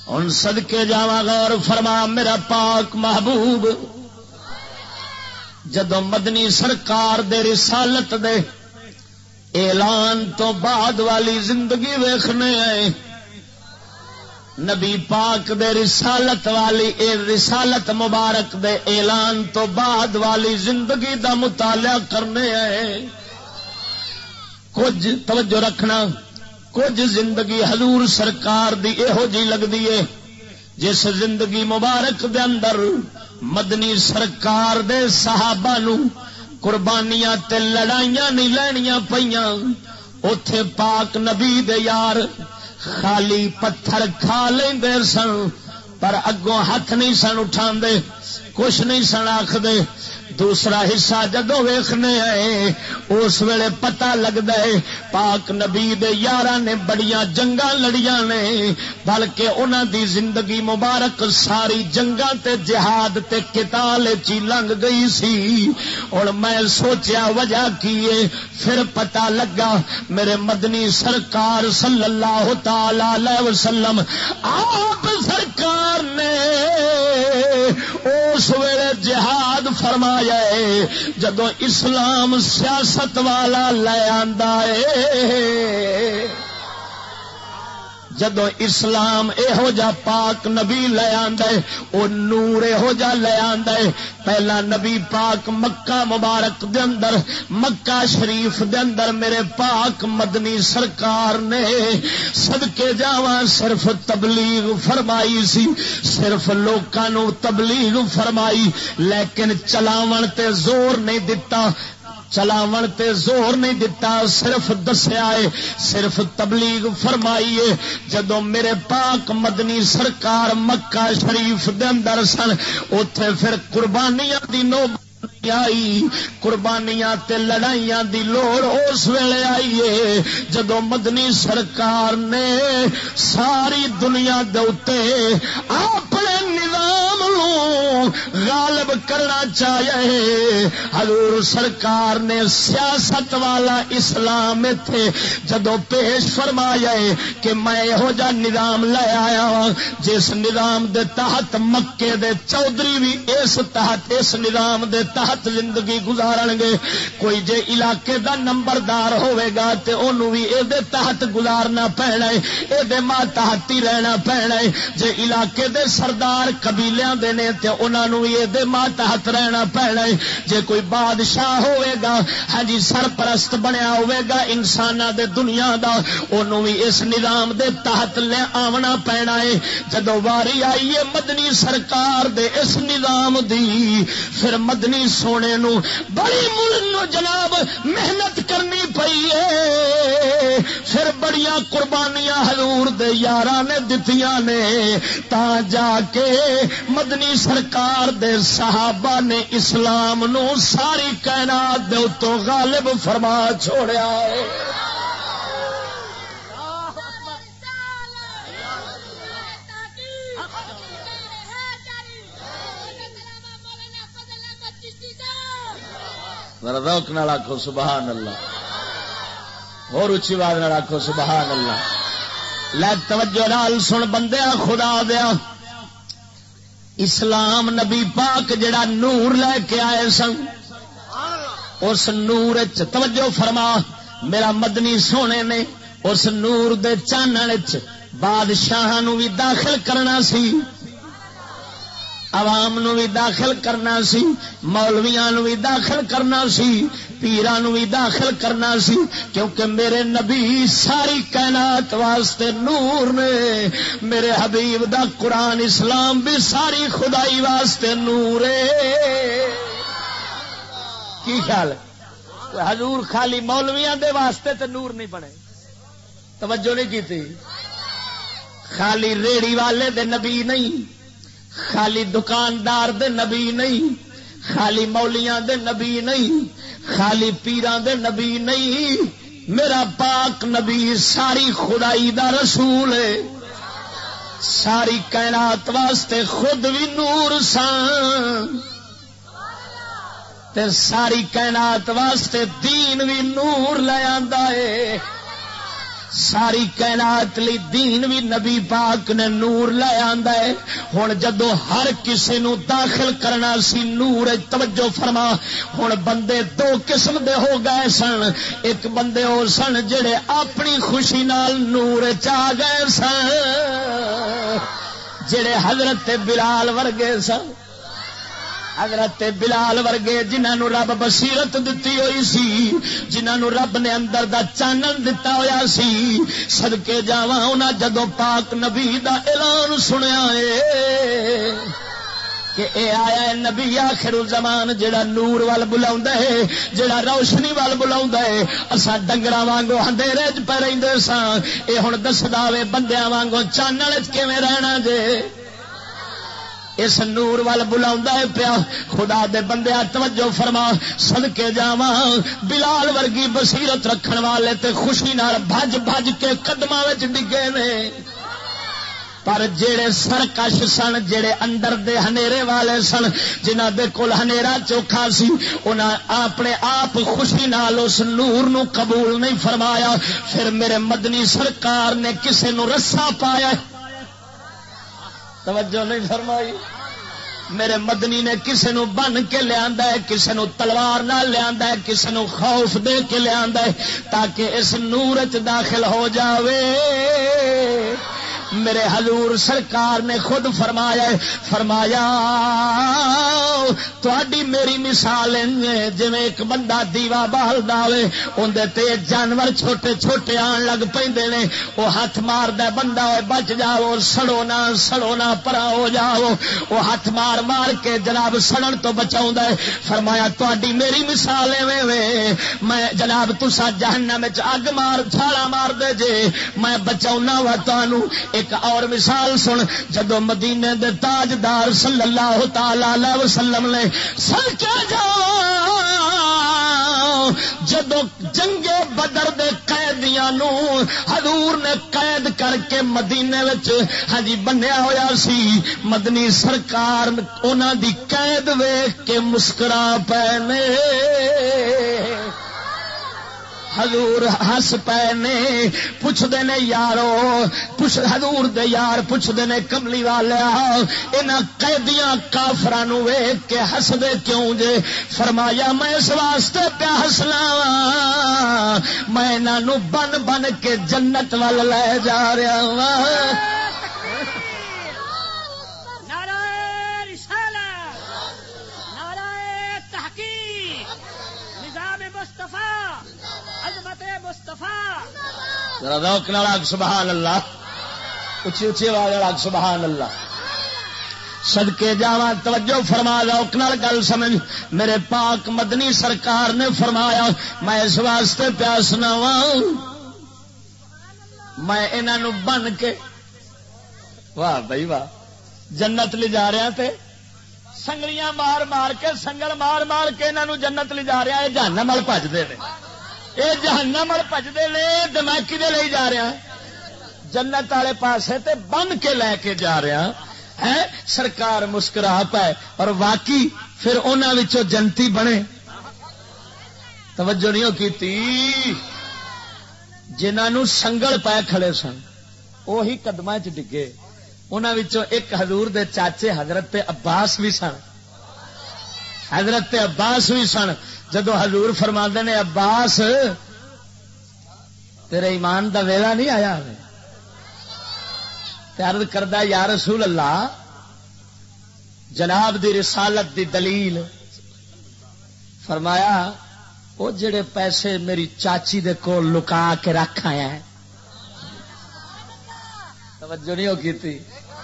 ہن صدقے جاواں غور فرما میرا پاک محبوب جدوں مدنی سرکار دے رسالت دے اعلان تو بعد والی زندگی ویکھنے آئے نبی پاک دے رسالت والی رسالت مبارک دے اعلان تو بعد والی زندگی دا مطالعہ کرنے آئے کچھ توجہ رکھنا کچھ زندگی حضور سرکار دی ایہو جی لگدی ہے جس زندگی مبارک دے اندر مدنی سرکار دے صحابہ نو قربانیاں تے لڑائیاں نہیں لینیاں پیاں اوتھے پاک نبی دے یار خالی پتھر کھا لیندے سن پر اگوں ہاتھ نہیں سن اٹھاندے کچھ نہیں سن آکھدے دوسرا حصہ جدوں ویکھنے آئے اس ویلے پتہ لگدا ہے پاک نبی دے یاراں نے بڑیاں جنگاں لڑیاں نے بلکہ انہاں دی زندگی مبارک ساری جنگاں تے جہاد تے قتال چی لنگ گئی سی اور میں سوچیا وجہ کی ہے پھر پتہ لگا میرے مدنی سرکار صلی اللہ تعالی علیہ وسلم آپ سرکار نے اس ویلے جہاد فرمایا جدو اسلام سیاست والا لے آندا ہے جدو اسلام ایہو جا پاک نبی لے آندا ہے او نور ایہو جا لے آندا ہے پہلا نبی پاک مکہ مبارک دے اندر مکہ شریف دے اندر میرے پاک مدنی سرکار نے صدقے جاواں صرف تبلیغ فرمائی سی صرف لوکاں نو تبلیغ فرمائی لیکن چلاون تے زور نہیں دتا چلاون تے زور نہیں دتا صرف دسیا ہے صرف تبلیغ فرمائی ہے جدوں میرے پاک مدنی سرکار مکہ شریف دے اندر سن اوتھے پھر قربانیاں دی نوبت آئی قربانیاں تے لڑائیاں دی لوڑ اس ویلے آئی ہے جدوں مدنی سرکار نے ساری دنیا دے اوتے اپنے نظام غالب کرنا چاہیے حضور سرکار نے سیاست والا اسلام تھے جدو پیش فرمایا کہ میں یہو جا نظام لے آیا جس نظام دے تحت مکے دے چودھری بھی اس نظام دے تحت زندگی گزارن گے کوئی جے علاقے دا نمبردار ہوئے گا تے انہوں بھی اے دے تحت گزارنا پینا ہے اے دے ماتحت ہی رہنا پینا ہے جے علاقے دے سردار قبیلیاں دے نے تے انہاں نوں یہ دے ماتحت رہنا پینا ہے جے کوئی بادشاہ ہوئے گا ہاں جی سرپرست بنیا ہوئے گا انساناں دے دنیا دا انہوں بھی اس نظام دے تحت لے آونا پینا ہے جدو واری آئی ہے مدنی سرکار دے اس نظام دی پھر مدنی سونے نو بڑی مل جناب محنت کرنی پئی ہے پھر بڑیاں قربانیاں حضور دے یاراں نے دتیاں نے تا جا کے مدنی سرکار دے صحابہ نے اسلام نو ساری کائنات دے اتوں غالب فرما چھوڑیا ہے روک نہ آخو سبحان اللہ اور اچھی آواز نہ آخو سبحان اللہ لے توجہ نال سن بندیا خدا دیا اسلام نبی پاک جڑا نور لے کے آئے سن اس نور توجہ فرما میرا مدنی سونے نے اس نور دے چانن بادشاہ نو بھی داخل کرنا سی عوام نو بھی داخل کرنا سی مولویاں نو بھی داخل کرنا سی پیراں نو بھی داخل کرنا سی کیونکہ میرے نبی ساری کائنات واسطے نور نے میرے حبیب دا قرآن اسلام بھی ساری خدائی واسطے نور ہے کی خیال ہے حضور خالی مولویاں دے واسطے تے نور نہیں بنے توجہ نہیں کی تھی خالی ریڑی والے دے نبی نہیں خالی دکاندار دے نبی نہیں خالی مولیاں دے نبی نہیں خالی پیراں دے نبی نہیں میرا پاک نبی ساری خدائی دا رسول ہے ساری کائنات واسطے خود بھی نور سان تے ساری کائنات واسطے دین بھی نور لے آندا ہے ساری کائنات لی دین بھی نبی پاک نے نور لے آندا ہے. ہن جدو ہر کسی نو داخل کرنا سی نور، توجہ فرما، ہن بندے دو قسم دے ہو گئے سن. ایک بندے او سن جڑے اپنی خوشی نال نور چا گئے سن، جڑے حضرت بلال ورگے سن. حضرت بلال ورگے جنہاں رب بصیرت دتی ہوئی سی، جنہاں رب نے اندر دا چانن دتا ہویا سی، صدکے جاواں انہاں جدوں پاک نبی دا اعلان سنیا ہے کہ اے آیا ہے نبی آخر الزمان جڑا نور وال بلاوندا ہے، جڑا روشنی وال بلاوندا ہے. اساں ڈنگراں وانگو اندھیرے وچ پے رہندے ساں، اے ہن دسدا وے بندیاں وانگو چانن وچ کیویں رہنا جے. اس نور وال بلاوندا ہے پیا. خدا دے بندیا توجہ فرما، صدکے جاواں بلال ورگی بصیرت رکھن والے تے خوشی نال بھج بھج کے قدماں وچ ڈگے نے. پر جڑے سرکش سن، جڑے اندر دے ہنیرے والے سن، جنہاں دے کول ہنیرا چوکھا سی، انہاں اپنے آپ خوشی نال اس نور نو قبول نہیں فرمایا. پھر میرے مدنی سرکار نے کسے نو رسا پایا، توجہ نہیں فرمائی. میرے مدنی نے کسے نو بن کے لیا ہے، کسے نو تلوار نال لیا ہے، کسے نو خوف دے کے لیا ہے، تاکہ اس نور چ داخل ہو جاوے. میرے حضور سرکار نے خود فرمایا تہاڈی میری مثال جویں ایک بندہ دیوا بالدا ہوے، اندے تے جانور چھوٹے چھوٹے آن لگ پیندے نے، وہ ہاتھ ماردا بندہ ہوئے بچ جاؤ، سڑو نہ پرا ہو جاؤ، وہ ہاتھ مار مار کے جناب سڑن تو بچاوندا ہے. فرمایا تہاڈی میری مثال ایویں وے، میں جناب تساں جہنم وچ اگ مار چھالا مار دے جے، میں بچاؤنا وا تانوں. ایک اور مثال سن، جدو مدینے دے تاجدار صلی اللہ تعالی علیہ وسلم نے صدقے جاؤ جدو جنگ بدر دے قیدیاں نو حضور نے قید کر کے مدینے وچ ہاں جی بنیا ہویا سی، مدنی سرکار انہاں دی قید ویکھ کے مسکرا پے نے. حضور ہس پے نے، پوچھدے نے یارو، حضور دے یار پوچھدے نے کملی والے انہاں قیدیاں کافراں نو ویکھ کے ہسدے کیوں جے؟ فرمایا میں اس واسطے پیا ہسنا وا، میں انہاں نو بن بن کے جنت وال لے جا رہا وا. سبحان اللہ، اچھی اچھی آواز سبحان اللہ. صدقے جاواں توجہ فرما، ذوق نال گل سمجھ. میرے پاک مدنی سرکار نے فرمایا میں اس واسطے پیاسنا وا، میں انہاں نو بن کے واہ بھائی واہ جنت لے جا رہا تے سنگلیاں مار مار کے سنگل مار مار کے انہاں نو جنت لے جا رہا ہے. جہنم ول بھجدے نے، اے جہنم ول بھجدے نے، دماغی دے لے جا رہا جنت والے پاسے تے بن کے لے کے جا رہا ہے. سرکار مسکرا پائے اور واقعی پھر انہاں وچوں جنتی بنے. توجہ نہیں کیتی، جنہاں نو سنگل پائے کھڑے سن وہی قدماں چ ڈگے. انہاں وچوں ایک حضور دے چاچے حضرت عباس بھی سن، حضرت عباس بھی سن. جدو حضور فرماندے نے عباس تیرے ایمان دا ویلا نہیں آیا، عرض کردہ یا رسول اللہ جناب دی رسالت دی دلیل. فرمایا وہ جڑے پیسے میری چاچی دے کول لکا کے رکھ آیا ہے. توجہ نہیں ہو کی تھی،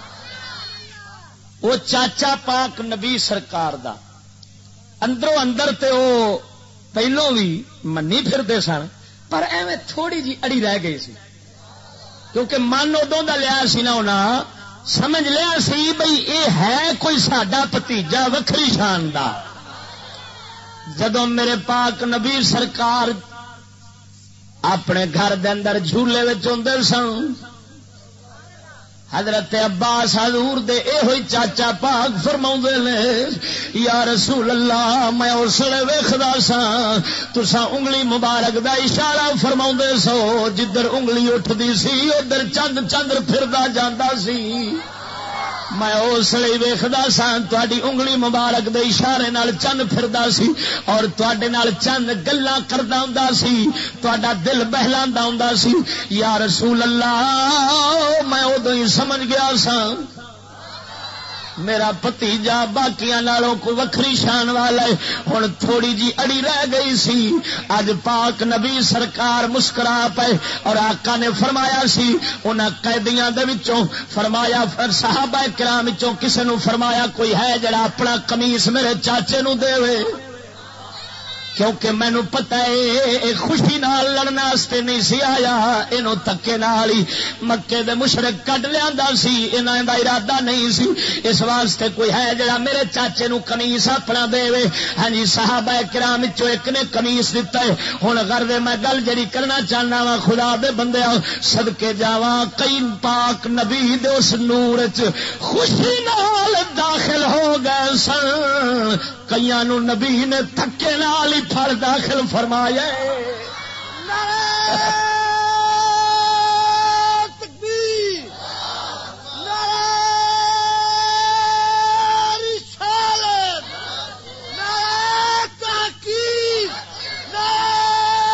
وہ چاچا پاک نبی سرکار دا اندروں اندر تے وہ پہلوں بھی منی پھردے سن، پر ایویں تھوڑی جی اڑی رہ گئی سی، کیونکہ من ادوں دا لیا سی نا، انہاں سمجھ لیا سی بھئی اے ہے کوئی ساڈا بھتیجا وکھری شان دا. جدوں میرے پاک نبی سرکار اپنے گھر دے اندر جھولے وچ ہوندے سن، حضرت عباس حضور دے اے ہوئی چاچا پاک فرماؤندے نے یا رسول اللہ میں اس ویلے ویکھدا سا تساں انگلی مبارک دا اشارہ فرماؤندے سو جدھر انگلی اٹھدی سی ادھر چند چندر پھردا جاندا سی میں اس لیے ویکھدا سا تہاڈی انگلی مبارک دے اشارے نال چند پھردا سی اور تواڈے نال چند گلاں کردا ہوندا سی تہاڈا دل بہلاندا ہوندا سی یا رسول اللہ میں ادوں ہی سمجھ گیا سا میرا بھتیجا باقیاں نالوں کوئی وکھری شان والا ہے ہن تھوڑی جی اڑی رہ گئی سی اج پاک نبی سرکار مسکرا پئے اور آقا نے فرمایا سی انہاں قیدیاں دے وچوں فرمایا پھر صحابہ کرام وچوں کسے نو فرمایا کوئی ہے جڑا اپنا قمیص میرے چاچے نو دے کیونکہ مینو پتا ہے خوشی نال لڑنا واسطے نہیں سی آیا اینو تکے نال ہی مکے دے مشرک کڈ لیا سی انہاں دا ارادہ نہیں سی اس واسطے کوئی ہے جڑا میرے چاچے نو قمیص اپنا دے ہاں جی صحابہ کرام وچوں ایک نے قمیص دتا ہے ہن غرض میں گل جڑی کرنا چاہنا وا خدا دے بندیاں صدکے جاواں کئی پاک نبی دے اس نور وچ خوشی نال داخل ہو گئے سن کئیاں نو نبی نے تھکے نال ہی پھڑ داخل فرمایا تکبیر نعرہ رسالت نعرہ تحقیق نعرہ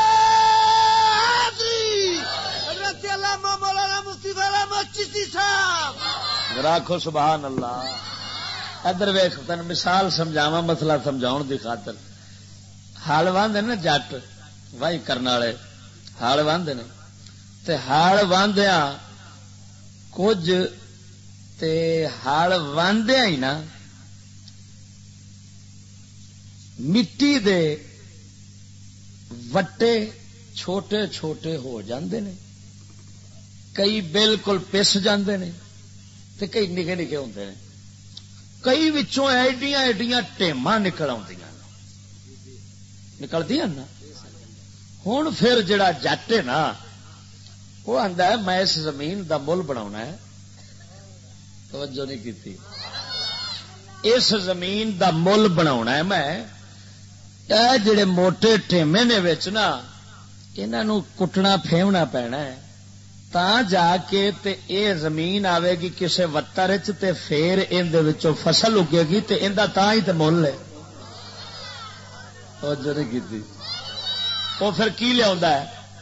حیدری حضرت علامہ مولانا مفتی احمد چشتی صاحب راکھو سبحان اللہ ادھر ویکھ تن مثال سمجھاواں مسئلہ سمجھاؤن دی خاطر ہال واندے نا جٹ واہی کرنے والے ہال واندے نے تے ہال واندیاں کچھ تے ہال واندیاں ہی نا مٹی دے وٹے چھوٹے چھوٹے ہو جاندے نے کئی بالکل پس جاندے نے تے کئی نکے نکے ہوندے نے کئی وچوں ایڈیاں ایڈیاں ٹیماں نکل آؤندیاں نکلدی نا ہوں پھر جڑا جٹ ہے نا وہ آندا ہے میں اس زمین دا مل بناونا ہے توجہ نہیں کیتی اس زمین دا مل بناونا ہے میں اے جڑے موٹے ٹیمے نے وچ نا انہاں نو کٹنا پھیونا پینا ہے تا جا کے تے اے زمین آوے گی کسے وتر وچ تے پھر ان دے وچوں فصل اگے گی تے ایندا تاں ہی تے مل ہے توجہ نہیں کیتی وہ پھر کی لیا ہے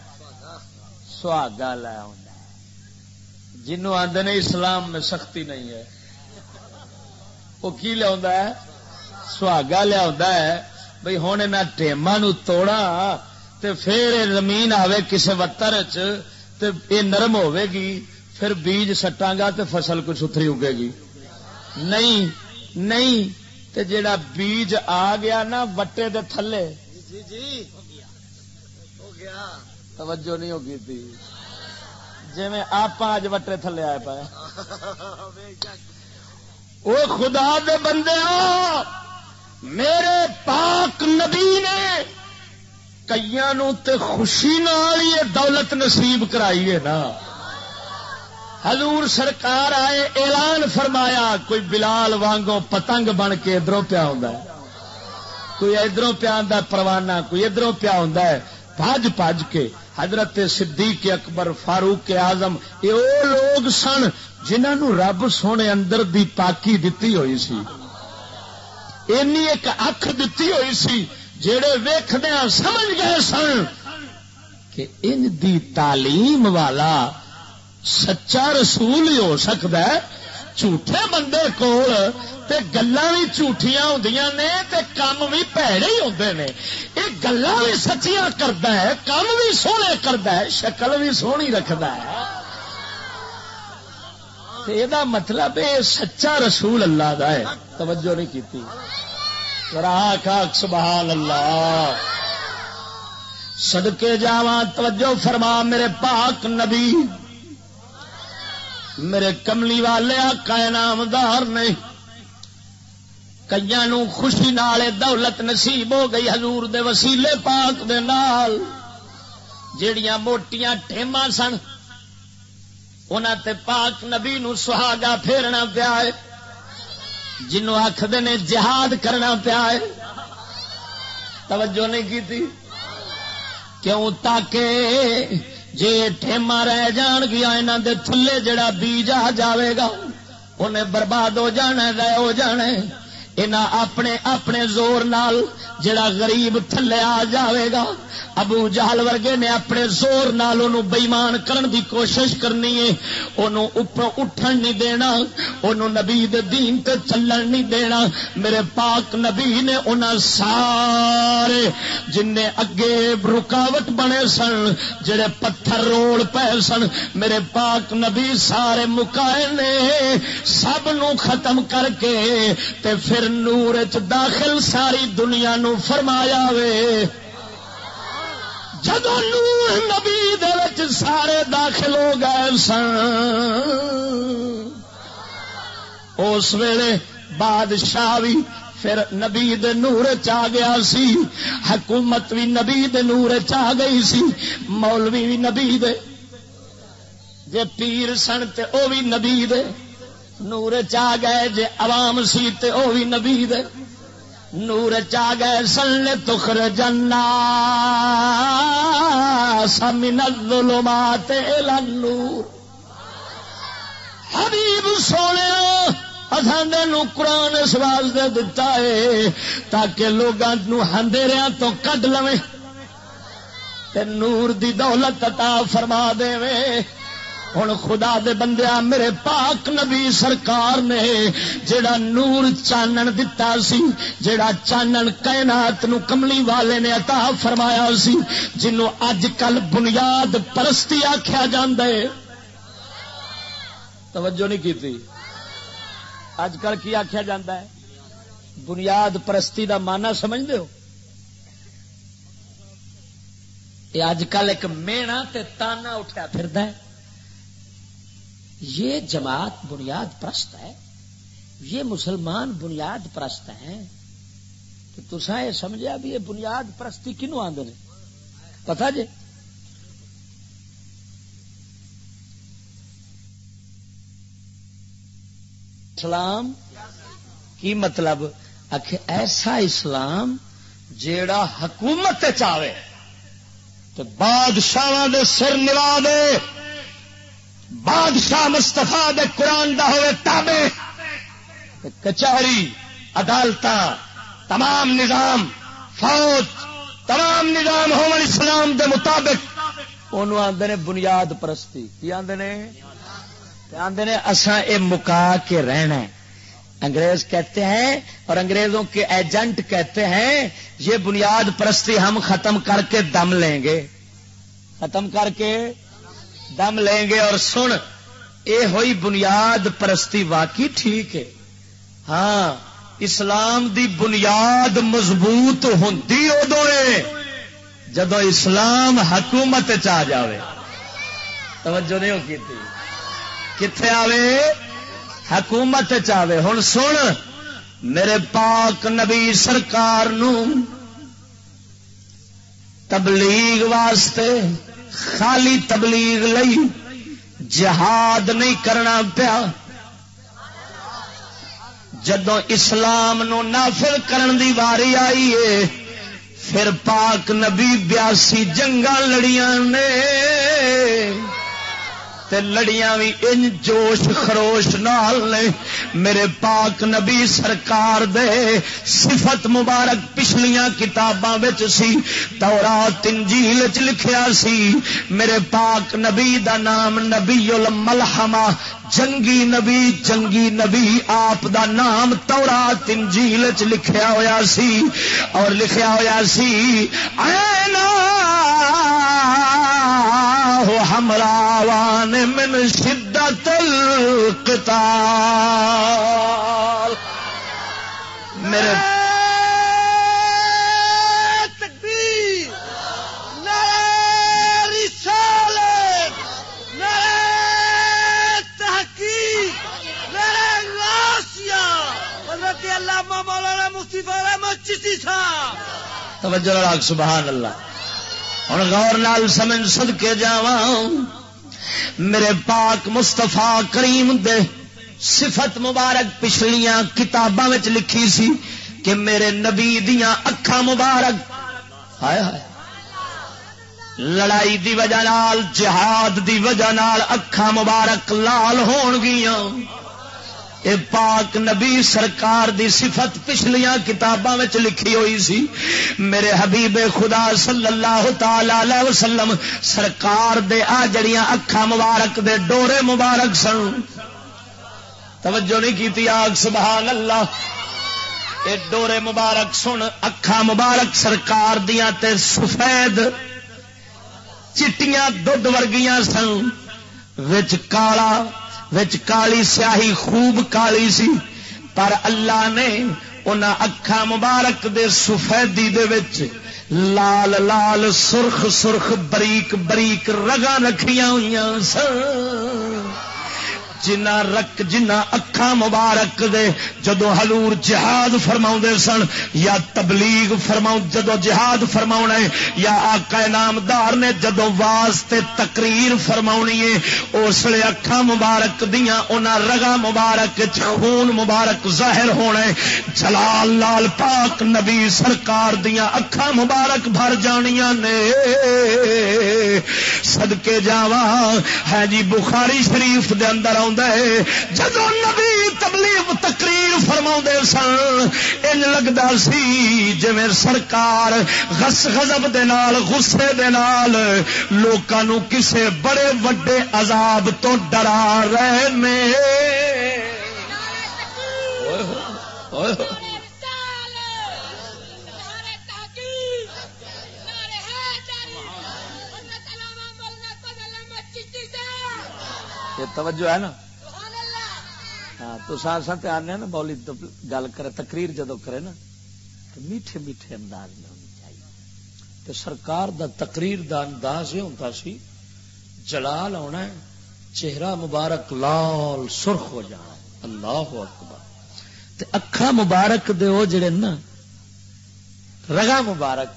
سہاگا لیا جنوں آندے نے اسلام میں سختی نہیں ہے وہ کی لیا ہے سہاگا لیا ہے بھئی ہوں انہاں ٹیماں نو توڑا تے پھر زمین آوے کسے وتر تے یہ نرم ہوے گی پھر بیج سٹاں گا تے فصل کوئی ستھری اگے گی نہیں نہیں تے جیڑا بیج آ گیا نا وٹے دے تھلے جی جی ہو گیا توجہ نہیں ہوگی تھی جی میں آپ اج وٹے تھلے آئے پائے او خدا دے بندے میرے پاک نبی نے کئیاں نو تے خوشی نال ہی دولت نصیب کرائی ہے نا حضور سرکار آئے اعلان فرمایا کوئی بلال وانگوں پتنگ بن کے ادھروں پیا ہوندا ہے کوئی ادھروں پیا ہوندا پروانہ کوئی ادھروں پیا ہوندا ہے بھج بھج کے حضرت صدیق اکبر فاروق اعظم یہ او لوگ سن جنہاں نو رب سونے اندر دی پاکی دتی ہوئی سی اینی ایک اکھ دتی ہوئی سی جڑے ویکھدیاں سمجھ گئے سن کہ ان دی تعلیم والا سچا رسول ہی ہو سکتا ہے جھوٹے بندے کول تے گلاں بھی جھوٹیاں ہوندیاں نے تے کام بھی بھڑے ہی ہوندے نے یہ گلاں بھی سچیاں کردا ہے کام بھی سوہنے کردا ہے شکل بھی سونی رکھدا ہے تے اے دا مطلب ہے سچا رسول اللہ دا ہے توجہ نہیں کیتی راہ سبحان اللہ صدقے جاواں توجہ فرما میرے پاک نبی میرے کملی والے آقا انعامدار نے کئیاں نو خوشی نال دولت نصیب ہو گئی حضور دے وسیلے پاک دے نال جیڑیاں موٹیاں ٹھیماں سن انہاں تے پاک نبی نو سہاگا پھیرنا پیا ہے، جنوں آکھدے نے جہاد کرنا پیا ہے. توجہ نہیں کی تھی کیوں؟ تاکہ جے ٹھیما رہ جان گیا انہاں دے تھلے جڑا بیج آ جاوے گا انہیں برباد ہو جانا، رہ ہو جانا. انہاں اپنے اپنے زور نال جڑا غریب تھلے آ جاوے گا، ابو جہل ورگے نے اپنے زور نال انہوں بےمان کرن دی کوشش کرنی ہے، انہوں اوپر اٹھن نہیں دینا، انہوں نبی دے دین تے چلن نہیں دینا. میرے پاک نبی نے انہاں سارے جن نے اگے رکاوٹ بنے سن، جڑے پتھر روڑ پے سن، میرے پاک نبی سارے مکائے نے، سب نو ختم کر کے تے پھر نور وچ داخل ساری دنیا نو فرمایا وے. جدو نور نبی دے وچ سارے داخل ہو گئے سن، اس ویلے بادشاہ بھی پھر نبی دے نور چا گیا سی، حکومت بھی نبی دے نور چا گئی سی، مولوی بھی نبی دے، جے پیر سن تے او بھی نبی دے نور چا گئے، جے عوام سی تے او بھی نبی دے نور چا گئے. سن تخرج الناس من الظلمات الى النور. حبیب سونے اساں نو قرآن اس واسطے دتا ہے تاکہ لوگاں نو اندھیریاں تو کڈ لویں تے نور دی دولت عطا فرما دے. ہن خدا دے بندیاں میرے پاک نبی سرکار نے جڑا نور چانن دتا سی، جڑا چانن کائنات نو کملی والے نے عطا فرمایا سی، جنوں اج کل بنیاد پرستی آکھیا جاندا ہے. توجہ نہیں کیتی؟ اج کل کی آکھیا جاندا ہے؟ بنیاد پرستی دا معنی سمجھدے ہو؟ یہ اج کل ایک مینا تے تانا اٹھیا پھردا ہے، یہ جماعت بنیاد پرست ہے، یہ مسلمان بنیاد پرست ہیں. تو تساں یہ سمجھا بھی یہ بنیاد پرستی کنوں آندے نے پتہ جے؟ اسلام کی مطلب ایسا اسلام جیڑا حکومت چاہے تو بادشاہ دے سر نوا دے، بادشاہ مصطفیٰ دے قرآن دا ہوئے تابع، کچہری عدالتاں تمام نظام فوج تمام نظام ہون اسلام دے مطابق، انہوں آندے نے بنیاد پرستی. کی آندے نے؟ آندے نے اساں اے مکا کے رہنا ہے. انگریز کہتے ہیں اور انگریزوں کے ایجنٹ کہتے ہیں یہ بنیاد پرستی ہم ختم کر کے دم لیں گے، ختم کر کے دم لیں گے. اور سن، اے ہوئی بنیاد پرستی واقعی ٹھیک ہے. ہاں، اسلام دی بنیاد مضبوط ہوندی ادو ہے جدو اسلام حکومت چاہ جاوے. توجہ نہیں ہو کی تھی؟ کتنے آوے؟ حکومت چاہے. ہن سن، میرے پاک نبی سرکار نو تبلیغ واسطے خالی تبلیغ لئی جہاد نہیں کرنا پیا. جدوں اسلام نو نافذ کرن دی واری آئی ہے پھر پاک نبی 82 جنگاں لڑیاں نے تے لڑیاں بھی ان جوش خروش نال نے. میرے پاک نبی سرکار دے صفت مبارک پچھلیاں کتاباں وچ سی، تورات انجیل وچ لکھیا سی. میرے پاک نبی دا نام نبی الملحمہ، جنگی نبی آپ دا نام تورات انجیل وچ لکھیا ہویا سی. اور لکھیا ہویا سی اینا ہمراوان من شدت القتال. میرے تکبیر، نعرہ رسالت، نعرہ تحقیق، نعرہ غوثیہ، حضرت علامہ مولانا مفتی فضل احمد چشتی صاحب. توجہ راک سبحان اللہ. اور غور نال سمجھ صدقے جاواں، میرے پاک مصطفیٰ کریم دے صفت مبارک پچھلیاں کتاباں وچ لکھی سی کہ میرے نبی دیاں اکھاں مبارک ہائے ہائے لڑائی دی وجہ نال جہاد دی وجہ نال اکھاں مبارک لال ہون گیاں. اے پاک نبی سرکار دی صفت پچھلیاں کتاباں وچ لکھی ہوئی سی. میرے حبیب خدا صلی اللہ تعالی علیہ وسلم سرکار دے آ جڑیاں اکھاں مبارک دے ڈورے مبارک سن. توجہ نہیں کیتی آگ سبحان اللہ. اے ڈورے مبارک سن اکھاں مبارک سرکار دیاں تے سفید چٹیاں دودھ ورگیاں سن وچ کالا وچ کالی سیاہی خوب کالی سی پر اللہ نے انہاں اکھاں مبارک دے سفیدی دے وچ لال لال سرخ سرخ بریک بریک رگاں رکھیاں ہوئیاں سن. جنہ اکھاں مبارک دے جدو حضور جہاد فرماؤں دے سن یا تبلیغ فرماؤں جدو جہاد فرماؤں ہے یا آقا انعامدار نے جدو واسطے تقریر فرماؤنی ہے اس لئے اکھاں مبارک دیاں انہاں رگاں مبارک خون مبارک ظاہر ہونا ہے. جلال لال پاک نبی سرکار دیاں اکھاں مبارک بھر جانیاں نے. صدقے جاواں ہے جی بخاری شریف دے اندر جدو نبی تبلیغ تقریر فرماؤں سن ان لگتا سی جویں سرکار غضب دے نال غصے دے نال لوکاں نو کسے بڑے وڈے عذاب تو ڈرا رہے نے. توجہ ہے نا. ہاں تو ساتھ آنے نا بولی گل کرے تقریر جدو کرے نا تو میٹھے میٹھے انداز میں ہونی چاہیے. تو سرکار دا تقریر دا انداز یہ ہوتا سی جلال آنا ہے چہرہ مبارک لال سرخ ہو جانا. اللہ اکبر. تے اکھاں مبارک دے او جڑے نا رگا مبارک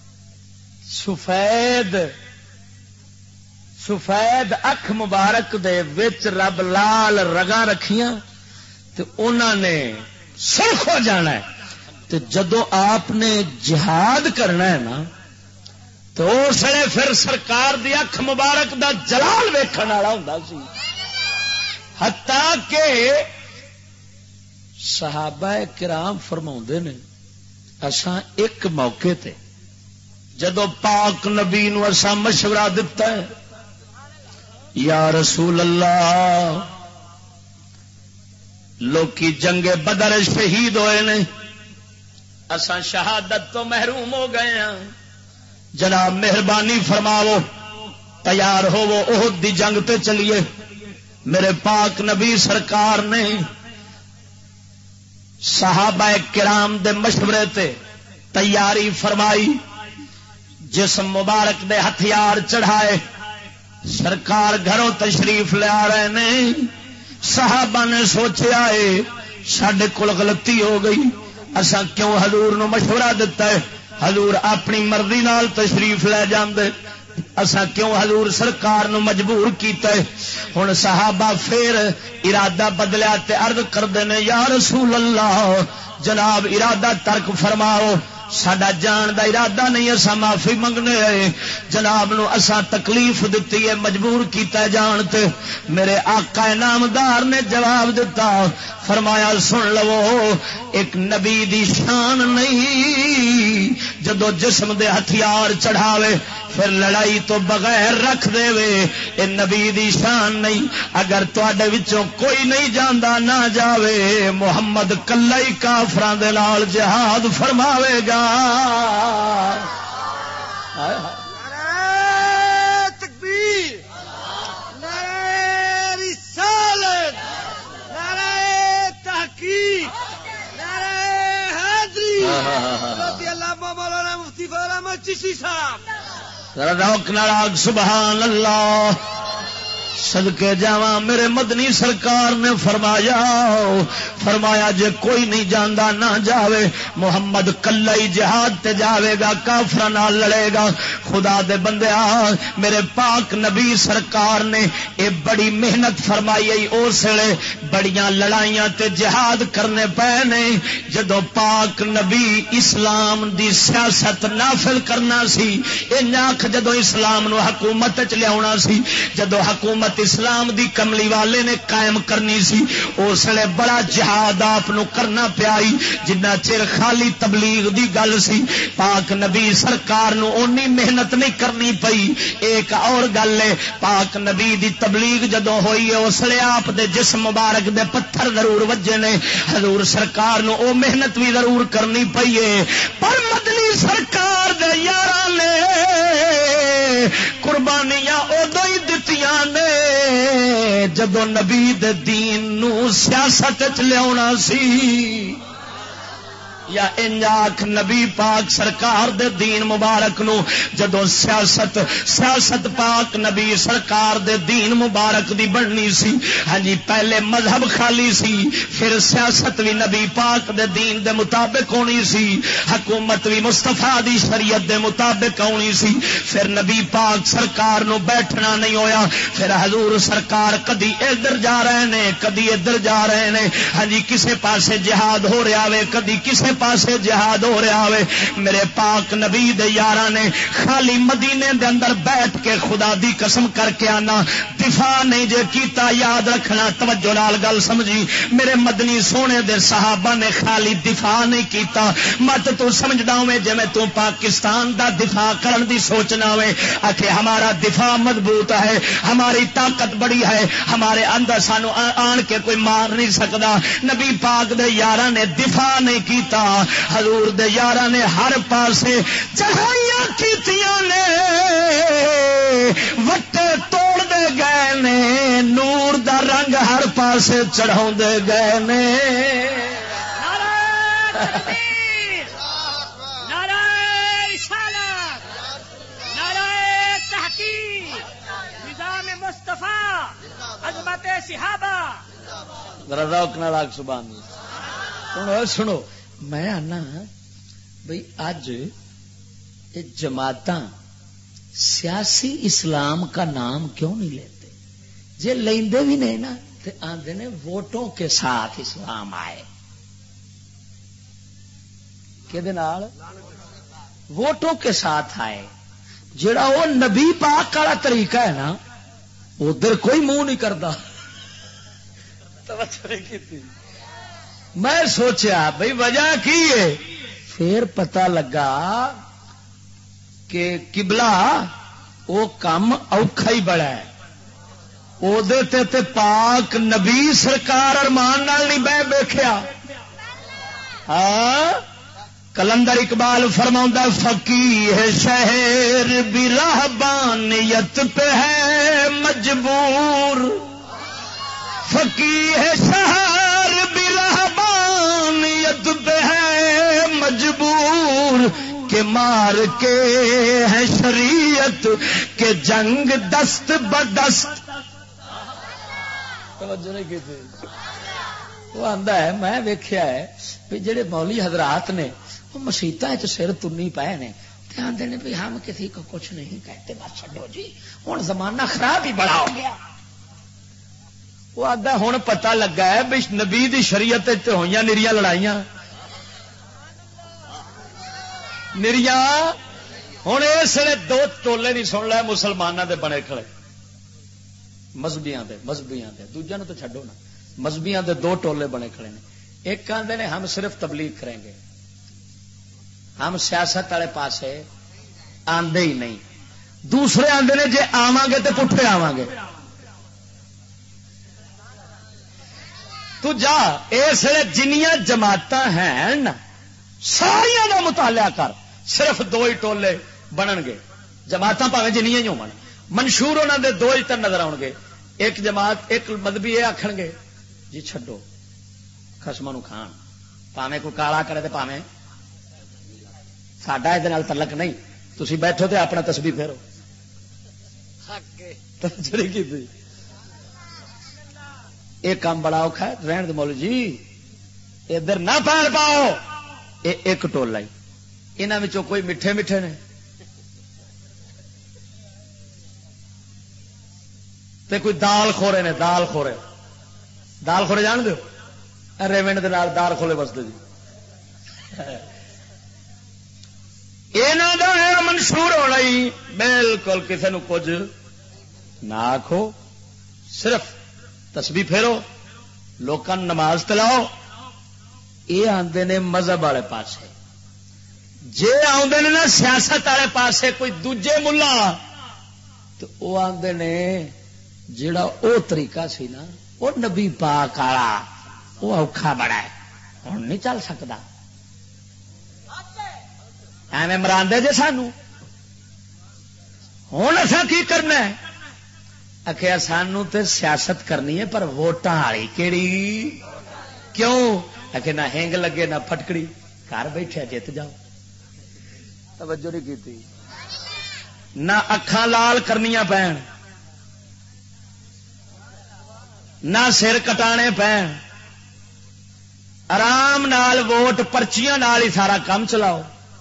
سفید اکھ مبارک دے وچ رب لال رگاں رکھیاں تے انہاں نے سرخ ہو جانا ہے. تے جدو آپ نے جہاد کرنا ہے نا تو اس لیے پھر سرکار دی اکھ مبارک دا جلال ویکھن والا ہوندا سی. حتیٰ کہ صحابہ کرام فرماؤندے نے اساں ایک موقع تے جدو پاک نبی نو اساں مشورہ دتا ہے یا رسول اللہ لوکی جنگ بدر شہید ہوئے نے اساں شہادت تو محروم ہو گئے ہیں جناب مہربانی فرماو تیار ہوو احد دی جنگ تے چلیے. میرے پاک نبی سرکار نے صحابہ کرام دے مشورے تے تیاری فرمائی. جسم مبارک دے ہتھیار چڑھائے سرکار گھروں تشریف لے آ رہے نے. صحابہ نے سوچیا ہے ساڈے کول غلطی ہو گئی اساں کیوں حضور نو مشورہ دیتا ہے حضور اپنی مرضی نال تشریف لے جاندے اساں کیوں حضور سرکار نو مجبور کیتا ہے. ہن صحابہ پھر ارادہ بدلیا تے عرض کردے نے یا رسول اللہ جناب ارادہ ترک فرماؤ ساڈا جان دا ارادہ نہیں اساں معافی منگنے آئے جناب نو اساں تکلیف دتی ہے مجبور کیتا جان تے. میرے آقا انعامدار نے جواب دیتا فرمایا سن لو ایک نبی دی شان نہیں جدو جسم دے ہتھیار چڑھاوے پھر لڑائی تو بغیر رکھ دے وے اے نبی دی شان نہیں. اگر تواڈے وچوں کوئی نہیں جاندا نہ جاوے محمد کلا ہی کافراں دے نال جہاد فرماوے گا. نعرہ تکبیر نعرہ رسالت نعرہ تحقیق نعرہ حیدری رضی اللہ مولانا مفتی فضل احمد چشتی صاحب. روک نال سبحان اللہ صدقے جاواں میرے مدنی سرکار نے فرمایا جے کوئی نہیں جاندا نہ جاوے، محمد کلا ہی جہاد تے جاوے گا، کافراں نال لڑے گا۔ خدا دے بندیا میرے پاک نبی سرکار نے اے بڑی محنت فرمائی ہے، اس ویلے بڑیاں لڑائیاں تے جہاد کرنے پے نے، جدو پاک نبی اسلام دی سیاست نافذ کرنا سی، اناکھ جدو اسلام نو حکومت چ لیا سی، جدو حکومت اسلام دی کملی والے نے قائم کرنی سی، اس ویلے بڑا جہاد آپ کرنا پیا، جنہ چر خالی تبلیغ دی گل سی پاک نبی سرکار نو اونی محنت نہیں کرنی پئی۔ ایک اور گل ہے، پاک نبی دی تبلیغ جدو ہوئی ہے اس لیے آپ دے جسم مبارک دے پتھر ضرور وجے نے، حضور سرکار نو او محنت بھی ضرور کرنی پئی ہے، پر مدنی سرکار دے یاراں نے قربانیاں ادو ہی دتیاں نے جدو نبی دے دین نو سیاست چ لیا سی، یا انجاک نبی پاک سرکار دے دین مبارک نو جدو سیاست پاک نبی سرکار دے دین مبارک دی بننی سی، ہاں جی پہلے مذہب خالی سی، پھر سیاست بھی نبی پاک دے دین دے مطابق ہونی سی، حکومت بھی مصطفیٰ دی شریعت دے مطابق ہونی سی، پھر نبی پاک سرکار نو بیٹھنا نہیں ہویا، پھر حضور سرکار کدی ادھر جا رہے نے کدی ادھر جا رہے نے، ہاں جی کسے پاسے جہاد ہو رہا وے کدی کسے پاسے جہاد ہو رہا ہوئے، میرے پاک نبی دے یاراں نے خالی مدینے دے اندر بیٹھ کے خدا دی قسم کر کے آنا دفاع نہیں جے کیتا، یاد رکھنا توجہ نال گل سمجھی، میرے مدنی سونے دے صحابہ نے خالی دفاع نہیں کیتا، مت تو سمجھدا ہوے جے میں تو پاکستان دا دفاع کرن دی سوچنا ہوے کہ ہمارا دفاع مضبوط ہے، ہماری طاقت بڑی ہے، ہمارے اندر سانو آن کے کوئی مار نہیں سکدا، نبی پاک دے یاراں نے دفاع نہیں کیتا، حضور دے یاراں نے ہر پاسے چڑھائیاں کیتیاں نے، وٹے توڑ دے گئے نے، نور دا رنگ ہر پاسے چڑھاؤ دے گئے نے۔ نعرہ تکبیر، نعرہ رسالت، نعرہ تحقیق، نظام مصطفیٰ، عظمت صحابہ، ذرا ذوق نال آکھ سبحان اللہ۔ سنو میں آنا بھئی اج یہ جماعتاں سیاسی اسلام کا نام کیوں نہیں لیتے؟ جے لیندے بھی نہیں نا تو آندے نے ووٹوں کے ساتھ اسلام آئے، کدے نال؟ ووٹوں کے ساتھ آئے، جڑا وہ نبی پاک والا طریقہ ہے نا ادھر کوئی منہ نہیں کرتا۔ توجہ نہیں کیتی؟ میں سوچیا بھئی وجہ کی ہے، پھر پتہ لگا کہ قبلہ وہ کام اوکھا ہی بڑا ہے، او دے تے پاک نبی سرکار ارمان نال نہیں بہ بیٹھیا۔ ہاں کلندر اقبال فرماؤندا فقیہ شہر بھی رہبانیت پہ ہے مجبور، فقیہ شہر بھی رہبانیت پہ ہے مجبور، کہ مار کے ہے شریعت کے جنگ دست بدست۔ توجہ نہیں کی تھی؟ وہ آندا ہے میں ویکھیا ہے بھی جڑے مولوی حضرات نے وہ مسیتاں چ سر تنی پائے نے تے آندے نے بھی ہم کسی کو کچھ نہیں کہتے، بس چھڈو جی ہن زمانہ خراب ہی بڑا ہو گیا۔ وہ آدھا ہوں پتہ لگا ہے بھی نبی دی شریعت ہوئیاں نریاں لڑائیاں نریاں، ہوں اس لیے دو ٹولے نہیں سن لے مسلمانوں دے بنے کھڑے، مذہبیاں دے دوجا تو چھڈو نا، مذہبیاں دے دو ٹولے بنے کھڑے نے، ایک آندے نے ہم صرف تبلیغ کریں گے، ہم سیاست والے پاسے آندے ہی نہیں، دوسرے آندے نے جے آواں گے تو پٹھے آواں گے۔ تو جا اس لیے جنیاں جماعت ہیں نا ساریا کا مطالعہ کر، صرف دو ہی ٹولے بنن گے، جماعت پاویں جنیاں ہی ہون، منشور انہوں دے دو ہی تر نظر آؤ گے، ایک جماعت ایک مذہبی یہ آخن گے جی چھڈو خسما نو کھان، پاویں کوئی کالا کرے تو پاویں ساڈا یہ تعلق نہیں، تسی بیٹھو تے اپنا تسبیح پھیرو۔ یہ کام بڑا اوکھا ہے رہن دو مولوی جی ادھر نہ پال پاؤ. ایک ٹولا ہی انہوں کوئی میٹھے میٹھے نے تے کوئی دال خورے نے دال خورے جان دو ریونڈ دے نال دال خورے بستے جی یہ منشور ہونا ہی بالکل کسی نو کچھ نہ آخو صرف تسبیح پھیرو لوکاں نماز تلاؤ. یہ آندے نے مذہب والے پاسے جے آندے نے نا سیاست والے پاسے کوئی دوجے ملا تو وہ آندے نے جڑا او طریقہ سی نا وہ نبی پاک والا وہ اوکھا بڑا ہے ہن نہیں چل سکتا ایویں مراندے جے سانو ہن اساں کی کرنا ہے آخیا سانو تے سیاست کرنی ہے پر ووٹاں والی کیڑی کیوں آخر نہ ہینگ لگے نہ پھٹکڑی گھر بیٹھے جیت جاؤ. توجہ نہیں کی نہ اکھاں لال کرنیاں پین نہ سر کٹانے پین آرام نال ووٹ پرچیاں نال ہی سارا کام چلاؤ.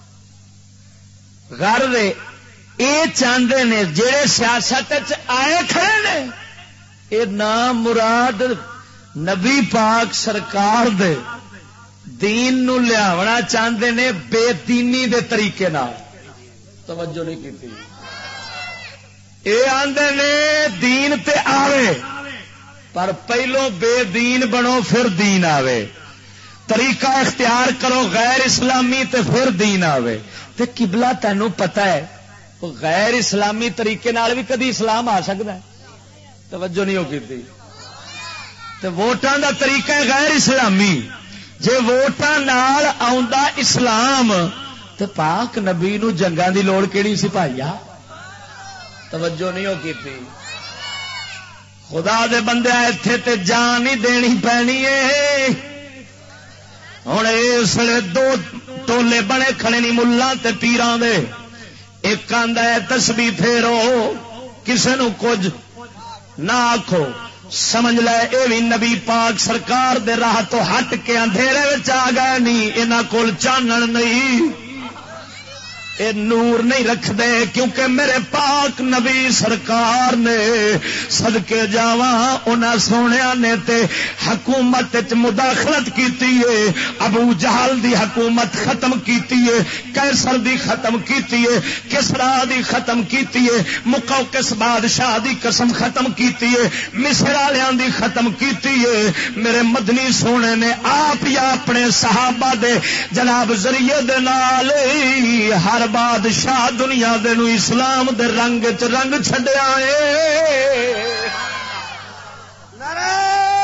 گھر دے یہ چاہتے نے جڑے سیاست آئے کھڑے نے یہ نام مراد نبی پاک سرکار دے دین نو لیاونا چاہتے نے بے دینی دے طریقے نال. توجہ نہیں کی یہ آندے نے دین تے آوے پر پہلو بے دین بنو پھر دین آوے. طریقہ اختیار کرو غیر اسلامی تے پھر دین آوے. تے قبلہ تینوں پتہ ہے غیر اسلامی طریقے نال بھی کدی اسلام آ سکتا ہے. توجہ نہیں ہوگی تے ووٹاں دا طریقہ ہے غیر اسلامی. جے ووٹاں نال آوندا اسلام تے پاک نبی نو جنگاں دی لوڑ کیڑی سی بھائیا. توجہ نہیں ہوگی خدا دے بندے ایتھے تے جان ہی دینی پینی ہے. ہن اس ویلے دو ٹولے بنے کھڑے نہیں ملاں تے پیراں دے. ایک آندا ہے تسبیح پھیرو کسے نو کچھ نہ آکھو سمجھ لے اے بھی نبی پاک سرکار دے راہ تو ہٹ کے اندھیرے وچ آ گئے نہیں انہاں کول چانن نہیں اے نور نہیں رکھ دے کیونکہ میرے پاک نبی سرکار نے صدقے جاواں انہاں سونیاں نے تے حکومت وچ مداخلت کیتی ہے. ابو جہل دی حکومت ختم کیتی ہے قیصر دی ختم کیتی ہے کسرا دی ختم کیتی ہے مقوقس بادشاہ دی قسم ختم کیتی ہے مصر والیاں دی ختم کیتی ہے. میرے مدنی سونے نے آپ یا اپنے صحابہ دے جناب ذریعے دے نال ہر بادشاہ دنیا دے نو اسلام دے رنگ چ رنگ چھڈیا اے. نعرہ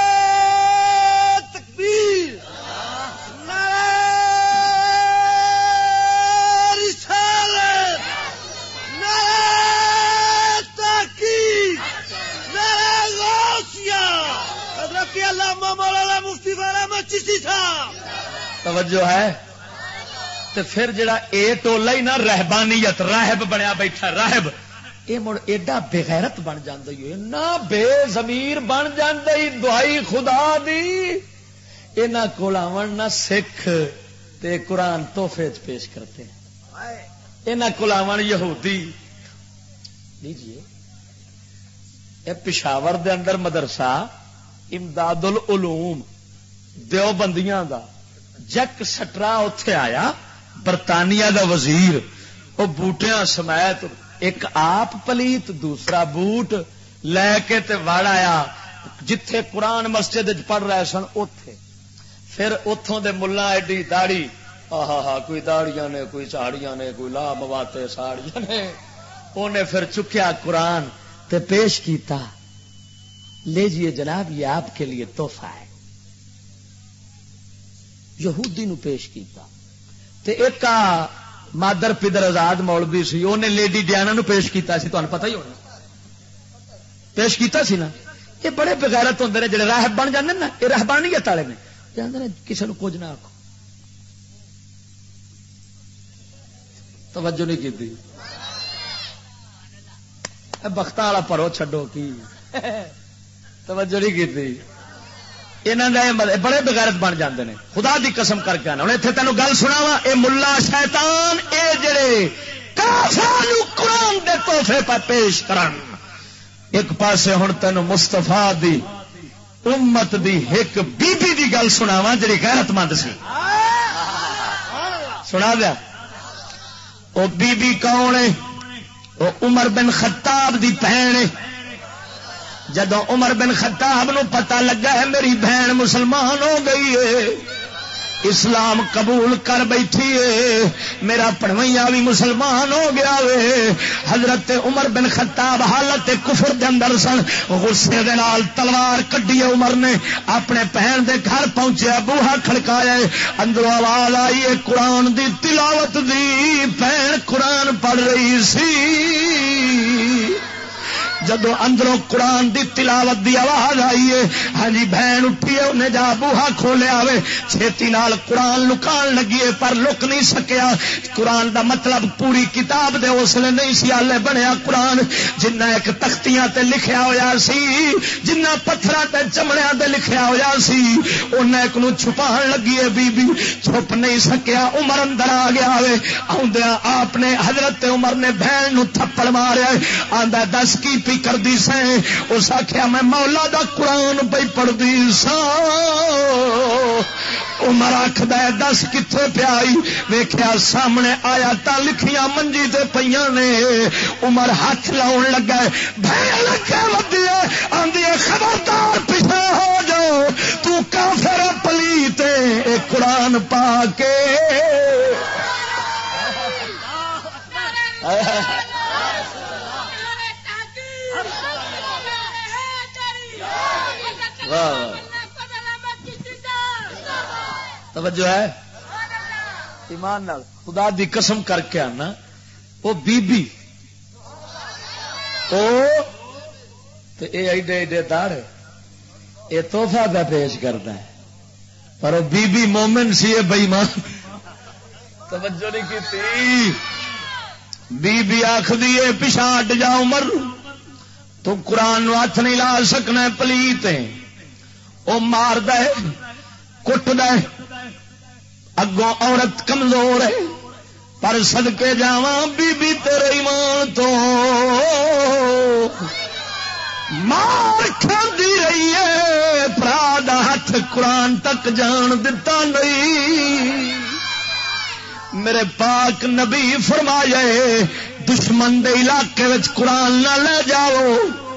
تکبیر نعرہ رسالت نعرہ تحقیق نعرہ غوثیہ حضرت علامہ مولانا مفتی احمد چشتی صاحب. توجہ ہے تے پھر جڑا اے ٹولا ہی نا رہبانیت راہب بنیا بیٹھا راہب اے مڑ ایڈا بے غیرت بن جاندا ہی نہ بے ضمیر بن جاندا ہی دعائی خدا دی. انہاں کول آون نہ سکھ تے قرآن تحفے پیش کرتے ہیں. انہاں کول آون یہودی لیجیے اے پشاور دے اندر مدرسہ امداد العلوم دیوبندیاں دا جک سٹرا اوتھے آیا برطانیہ دا وزیر وہ بوٹیاں سمیت ایک آپ پلیت دوسرا بوٹ لے کے تے وڑ آیا جتھے قرآن مسجد پڑھ رہے سن اوتھے. پھر اتھوں دے ملا ایڈی داڑھی کوئی داڑیاں نے کوئی چاڑیاں نے کوئی لا مواتے ساڑیاں نے انہیں پھر چکیا قرآن تے پیش کیتا لیجئے جناب یہ آپ کے لیے تحفہ ہے. یہودی نو پیش کیتا تے ایک مادر پدر آزاد مولوی سی انہیں لیڈی ڈیانا نو پیش کیتا سی. تمہیں پتہ ہی ہونا پیش کیتا سی نا. یہ بڑے بغیرت ہوندے نے جڑے راہب بن جاندے نا یہ رہبانیت والے نے جاندے نے کسے نو کچھ نہ آکھو. توجہ نہیں کیتی بختاں والا پرو چھڈو کی توجہ نہیں کیتی انہوں بڑے بغیرت بن جاندے نے خدا دی قسم کر کے آنا. ہوں اتنے تینوں گل سناواں اے ملا شیطان اے جڑے کافروں قرآن دے تحفے پہ پیش کرن ایک پاسے ہن تینوں مصطفیٰ دی امت دی ایک بی بی دی گل سناواں جڑی غیرت مند سی. سنا دیا او بی بی کون ہے؟ او عمر بن خطاب دی بہن ہے. جدو عمر بن خطاب نو پتہ لگا ہے میری بہن مسلمان ہو گئی ہے اسلام قبول کر بیٹھی ہے میرا پڑویا بھی مسلمان ہو گیا وے. حضرت عمر بن خطاب حالت کفر دے اندر سن. غصے دے نال تلوار کڈی عمر نے اپنے بہن دے گھر پہنچیا بوہا کھڑکایا اندروں آواز آئی ہے قرآن دی تلاوت دی. بہن قرآن پڑھ رہی سی. جدو اندروں قرآن دی تلاوت دی آواز آئی ہے ہاں جی بہن اٹھی ہے انہیں جا بوہا کھولیا ہوئے چھیتی نال قرآن لکان لگی ہے پر لک نہیں سکیا. قرآن دا مطلب پوری کتاب دے اس لیے نہیں سی آلے بنیا قرآن جنہ ایک تختیاں تے لکھیا ہویا سی جنہ پتھراں تے چمڑیاں تے لکھیا ہویا سی انہیں ایک نو چھپان لگی ہے بی بی چھپ نہیں سکیا. عمر اندر آ گیا ہوئے آؤندیاں آپ نے حضرت عمر نے بہن نو تھپڑ ماریا آندا دس کی پی کر دی سے اس آخیا میں مولا دا قرآن پہ پڑھ دی سا. عمر آخد دس کتنے پیائی ویخیا سامنے آیا تا لکھیاں منجی تے پیاں نے. عمر ہاتھ لاؤن لگا بہن لگے ودی آندی خبردار پیچھے ہو جاؤ تو کافر پلیت اے قرآن پا کے توجہ ہے ایمان نال خدا دی قسم کر کے آنا وہ بی بی او تے اے ایڈے ایڈے دار اے تحفہ پہ پیش کرتا ہے پر وہ بی بی مومن سی بے ایمان. توجہ نہیں کی بی بی آخدی ہے پیچھا ہٹ جا عمر تو قرآن نو ہاتھ نہیں لا سکنا پلیت وہ مار دے کٹ دے اگوں عورت کمزور ہے پر صدقے جاواں بی بی تیرے ایمان تو مار کھاندی رہی ہے پرا دا ہاتھ قرآن تک جان دتا نہیں. میرے پاک نبی فرمائے دشمن دے علاقے وچ قرآن نہ لے جاؤ.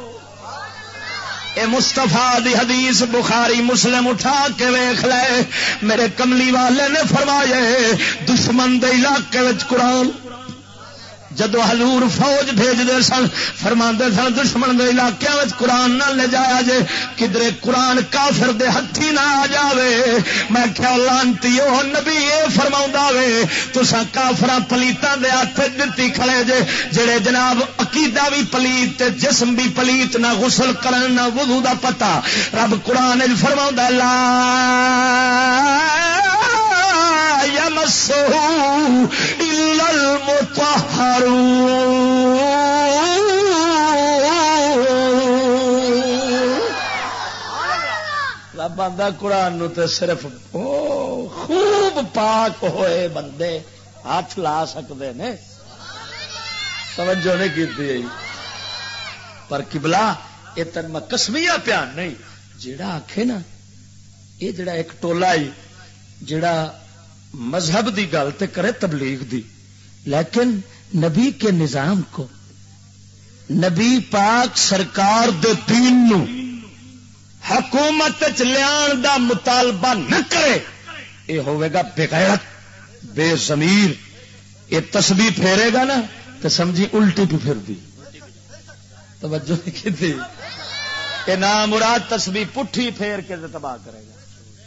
اے مصطفیٰ دی حدیث بخاری مسلم اٹھا کے ویکھ لے میرے کملی والے نے فرمائے دشمن دے علاقے وچ قرآن جدو حضور فوج بھیج دے سن فرماندے سن دشمن دے علاقے وچ قرآن نہ لے جایا جے کدرے قرآن کافر دے ہتھی نہ آ جاوے. میں کیا لانتیو نبی اے فرماوندا وے تساں کافراں پلیتاں دے ہاتھ دتی کھڑے جے جڑے جناب عقیدہ بھی پلیت تے جسم بھی پلیت نہ غسل کرن نہ وضو دا پتہ. رب قرآن وچ فرماوندا لا یمسہ الا المطہرون. رب آندا قرآن نو تے صرف خوب پاک ہوئے بندے ہاتھ لا سکتے نے. توجہ نہیں کی پر قبلہ یہ تن میں قسمیہ پیان نہیں جیڑا آکھے نا یہ جڑا ایک ٹولا ہی جڑا مذہب دی گل تے کرے تبلیغ دی لیکن نبی کے نظام کو نبی پاک سرکار دے دین نو حکومت چ لیان دا مطالبہ نہ کرے یہ ہوئے گا بے غیرت بے ضمیر. یہ تسبیح پھیرے گا نا تو سمجھی الٹی پہ پھر دی. توجہ نہیں کی کہ نام مراد تسبیح پٹھی پھیر کے تباہ کرے گا.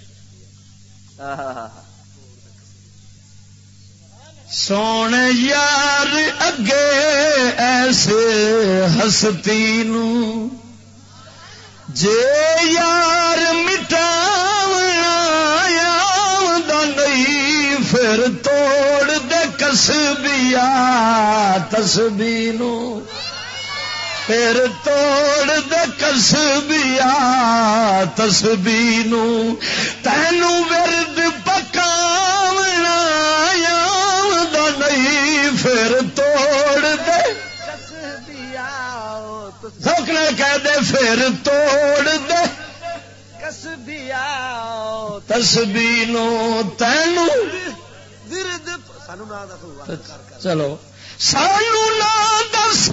سونے یار اگے ایسے ہستی نو جے یار مٹاونا آوندا نہیں پھر توڑ دے کسبیا تسبیح نو. پھر توڑ دے کسبیا تسبیح نو تینو ورد پکاونا آمدا نہیں پھر توڑ دے کسبیا ذوق نال کہہ دے پھر توڑ دے کسبیا تسبیح نو تینو ورد سانو نہ دسو چلو سانو نہ دس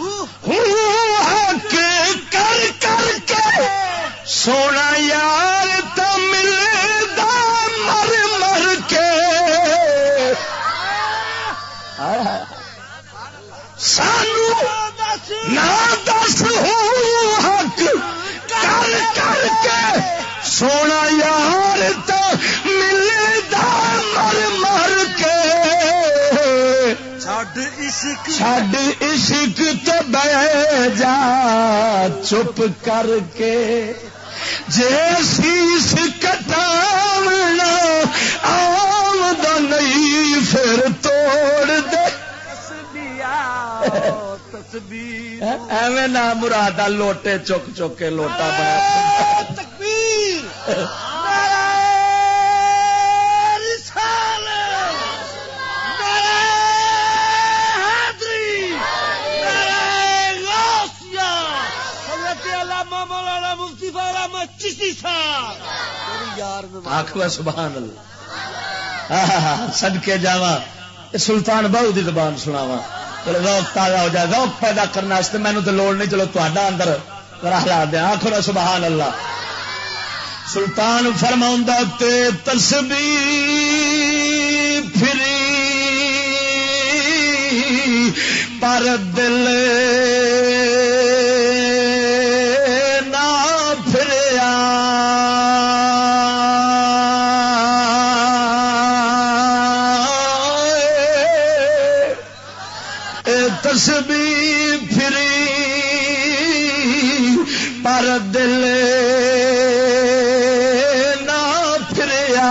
حق کر کر کے سونا یار تو ملدا مر مر کے سانو نہ دس حق کر کر کے سونا یار تو ملدا مر مر کے چھڈ عشق تو بہ جا چپ کر کے جے سیس کٹاونا آمدا نہیں پھر توڑ دے ایویں نہ مرادا لوٹے چک چک کے لوٹا بنا تکبیر آخو سبحان اللہ صدقے جاواں سلطان بہو دی زبان سناواں ذوق تازہ ہو جائے ذوق پیدا کرنے واسطے مینوں تو لوڑ نہیں چلو تہاڈا اندر رہلا دیا آخو نا سبحان اللہ سلطان فرماوندا تے تسبیح پھری پر دل تسبیح پھری پر دل نہ پھریا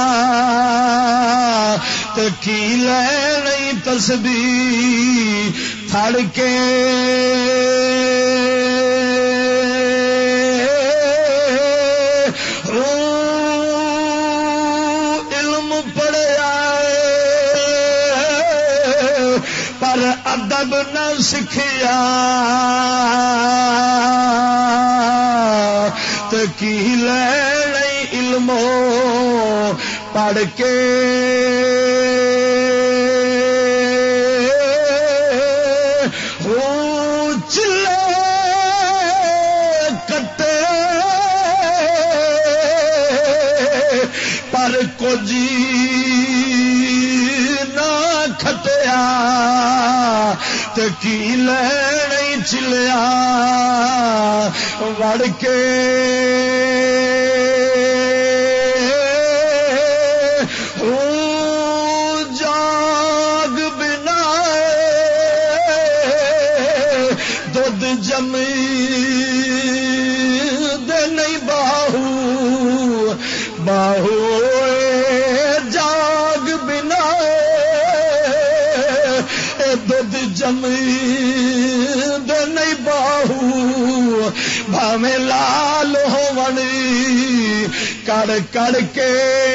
تو کی لینی تسبیح تھڑ کے علم پڑھیا پر ادب نہ سکھیا تو کی لینی علم پڑھ کے چلے کٹے پر کچھ نہ کھٹیا تو کی لینی چلیا وڑ کے جاگ بنا دودھ جمی دے نہیں باہو باہو جاگ بنا دودھ جمی دے نہیں باہو بھاویں لال ہونی کڑ کڑ کے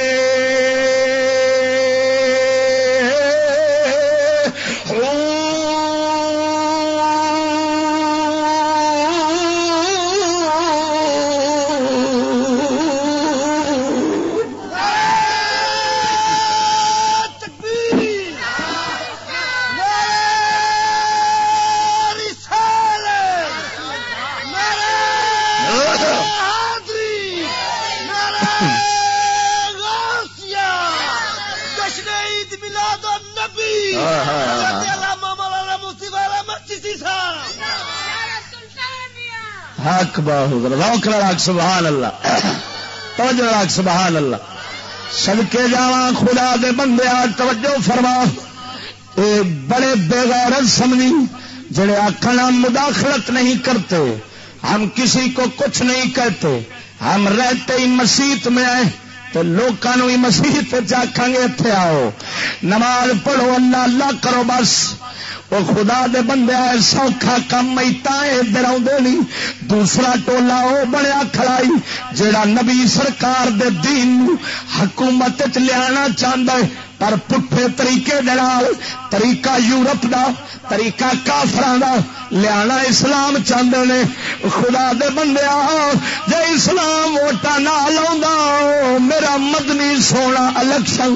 حق باہو روک راک سبحان اللہ توجہ راک سبحان اللہ صدقے جاواں خدا دے بندے توجہ فرما اے بڑے بے غیرت سمجھی جڑے آکھنا مداخلت نہیں کرتے ہم کسی کو کچھ نہیں کہتے ہم رہتے ہی مسیت میں آئے تو لوکاں ہی مسیت آکھاں گے اتنے آؤ نماز پڑھو اللہ اللہ کرو بس وہ خدا دے بندے سوکھا کم ادھر آدھے نہیں. دوسرا ٹولا وہ بنیا کھڑائی جڑا نبی سرکار دے دین حکومت لیا چاہتا ہے پر پٹھے طریقے دے نال. طریقہ یورپ دا طریقہ کافراں دا لیا اسلام چاہتے نے. خدا دے بندے جے اسلام ووٹاں نہ لاؤندا میرا مدنی سونا الیکشن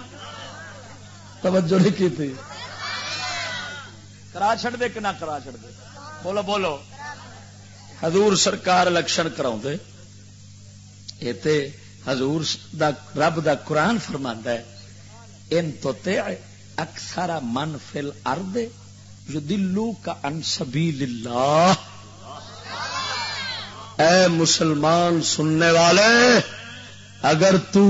توجہ نہیں کی تھی کرا چھڑ دے کہ نہ کرا چھڑ دے. بولو بولو. حضور سرکار الیکشن کراؤ دے یہ تے حضور دا رب دا قرآن فرماندا ہے ان تطیع اکثر من فی الارض یضلوک عن سبیل اللہ. اے مسلمان سننے والے اگر تو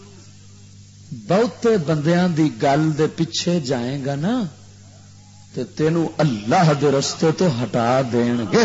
بہتے بندیاں دی گل دے پیچھے جائیں گا نا تے تینوں اللہ دے رستے تو ہٹا دین گے.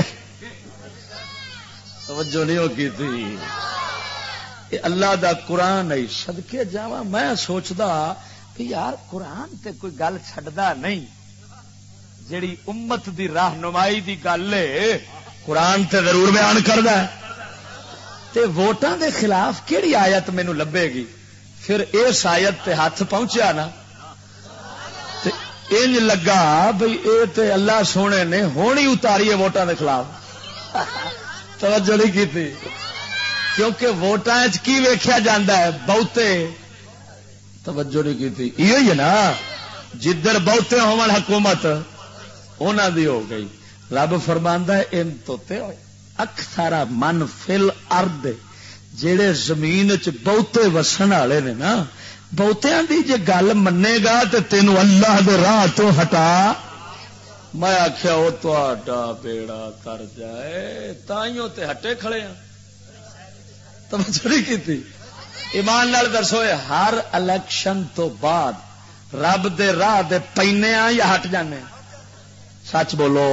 توجہ نہیں ہو کی تھی. یہ اللہ دا قرآن ہے. صدقے جاواں میں سوچدا کہ یار قرآن تے کوئی گل چھڈدا نہیں جیڑی امت دی راہنمائی دی گل ہے قرآن تے ضرور بیان کردا ہے. تے ووٹاں دے خلاف کیڑی آیت مینوں لبے گی؟ پھر اس آیت تے ہاتھ پہنچیا نا تے انج لگا بھئی اے تے اللہ سونے نے ہونی اتاری ہے ووٹاں دے خلاف. توجہ نہیں کی تھی. کیونکہ ووٹاں وچ کی ویکھیا جاندا ہے بہتے. توجہ نہیں کی تھی. یہ ہی ہے نا جدھر بہتے ہون حکومت انہاں دی ہو گئی. رب فرماندا ہے ان تو تے اکثر من فل ارض جڑے زمین چ بہتے وسن والے نے نا بہتیاں دی جے گل منے گا تے تینوں اللہ دے راہ تو ہٹا. میں آخیا وہ تہاڈا بیڑا کر جائے تائیوں تے ہٹے کھڑے ہیں. توجہ نہیں کیتی. ایمان نال دسو ہر الیکشن تو بعد رب دے راہ دے پینے آ یا ہٹ جانے؟ سچ بولو.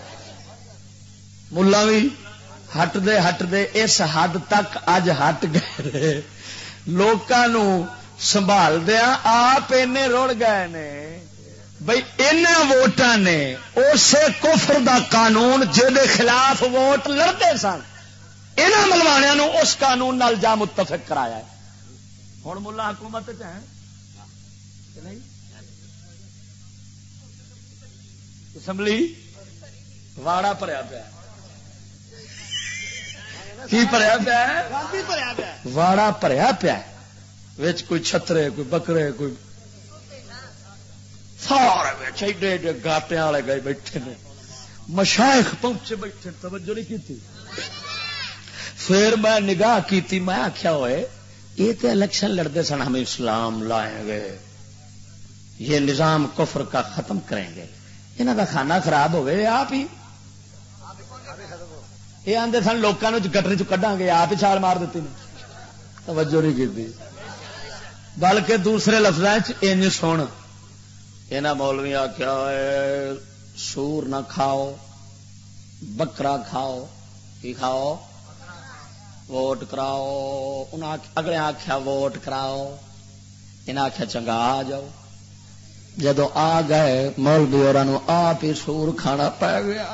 ملا بھی ہٹ دے اس حد تک اج ہٹ گئے لوکاں سنبھال دیا آپ اینے رڑ گئے نے بھئی انہاں ووٹاں نے اسے کفر دا قانون جے خلاف ووٹ لڑتے سن انہاں ملوانیاں نو اس قانون نال جا متفق کرایا ہے. ہن ملا حکومت چ ہیں کہ نہیں؟ اسمبلی واڑا بھریا پیا کی بھریا پیا واڑا بھریا پیا وچ کوئی چھترے کوئی بکرے کوئی سارے ایڈے ایڈے گاٹیاں والے گئے بیٹھے نے مشائخ پہنچے بیٹھے. توجہ نہیں کی. پھر میں نگاہ کی میں آخیا ہوئے یہ تو الیکشن لڑتے سن ہم اسلام لائیں گے یہ نظام کفر کا ختم کریں گے انہوں کا کھانا خراب ہو گئے آپ ہی یہ آدھے سن لوگوں گٹر چڈا گے آپ ہی چھال مار دیتی نے. توجہ نہیں کی. بلکہ دوسرے لفظ ان سن یہاں مولوی آخیا سور نہ کھاؤ بکرا کھاؤ کی کھاؤ ووٹ کراؤ. انہیں اگلے آخیا ووٹ کراؤ انہیں آخیا چنگا آ جاؤ. جدو آ گئے مولوی اور آپ ہی سور کھانا پی گیا.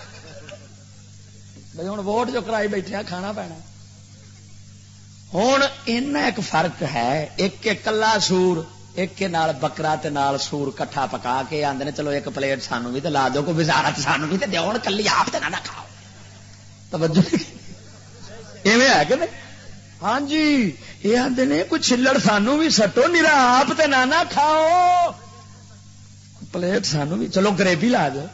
بھائی ہوں ووٹ جو کرائی بیٹھے کھانا پینا. ہوں ایک فرق ہے ایک کلا سور ایک کے نال بکرا تے نال سور کٹھا پکا کے آندے نے چلو ایک پلیٹ سانو بھی تے لا دو کوئی وزارت سانو بھی تے دیو کلی آپ تے نہ کھاؤ. توجہ ایویں ہے کہ نہیں؟ ہاں جی یہ آندے نے کوئی چھلڑ سانو بھی سٹو نیرا آپ تے نہ کھاؤ پلیٹ سانو بھی چلو گریبی لا دو.